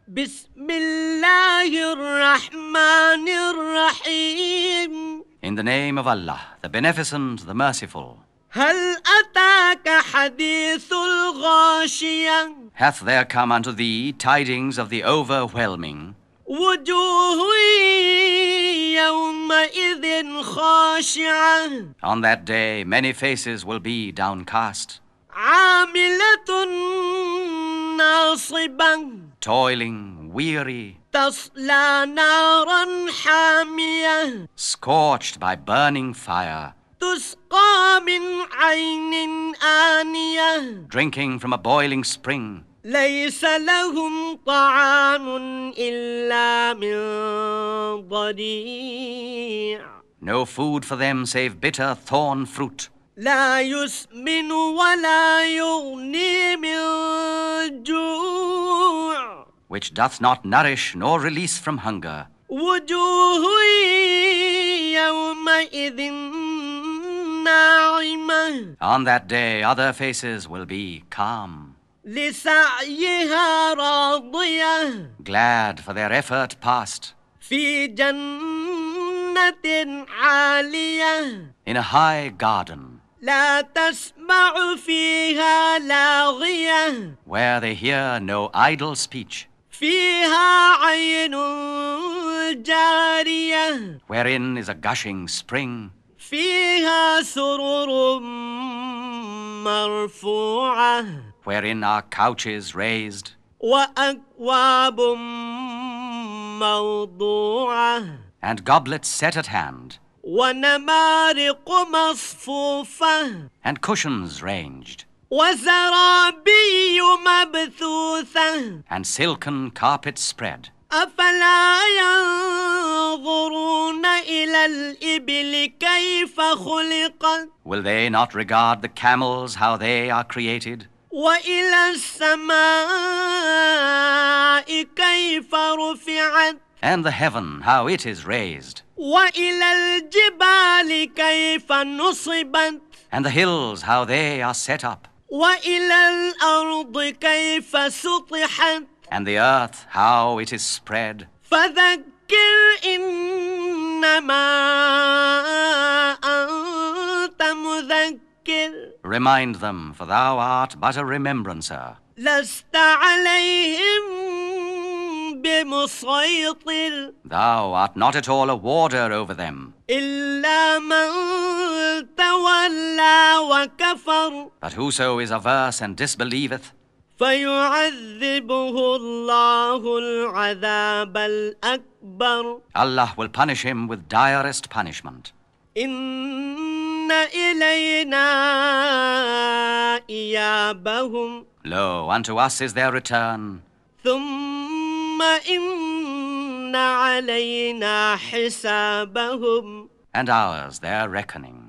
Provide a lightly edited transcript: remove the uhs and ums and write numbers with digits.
بسم الله الرحمن الرحيم. In the name of Allah, the Beneficent, the Merciful. هل أتاك حديث الغاشية. Hath there come unto thee tidings of the overwhelming? وجوه يومئذ خاشعة. On that day many faces will be downcast, عاملة ناصبة. toiling, weary, تصلى نارا حامية. scorched by burning fire, تسقى من عين آنية. drinking from a boiling spring. ليس لهم طعام إلا من ضريع. No food for them save bitter thorn fruit, لا يسمن ولا يغني من جوع. which doth not nourish nor release from hunger. وجوه يومئذ ناعمة. On that day other faces will be calm, لسعيها راضية. glad for their effort past, في جنة عالية. in a high garden, لا تسمع فيها لاغية. where they hear no idle speech, فيها عين جارية. wherein is a gushing spring, فيها سرر مرفوعة. wherein are couches raised, وأكواب موضوعة. and goblets set at hand, ونمارق مصفوفة. and cushions ranged, وزرابي مبثوثة. and silken carpets spread. أفلا ينظرون إلى الإبل كيف خلقت. Will they not regard the camels, how they are created, وإلى السماء كيف رفعت. and the heaven, how it is raised, وإلى الجبال كيف نصبت. and the hills, how they are set up, وإلى الأرض كيف سطحت. and the earth, how it is spread. فذكر إنما أنت مذكر. Remind them, for thou art but a remembrancer. لست عليهم بمسيطر. Thou art not at all a warder over them, إلا من تولى وكفر. but whoso is averse and disbelieveth, فيعذبه الله العذاب الأكبر. Allah will punish him with direst punishment. إن إلينا إيابهم. Lo, unto us is their return, ثم إن علينا حسابهم. and ours their reckoning.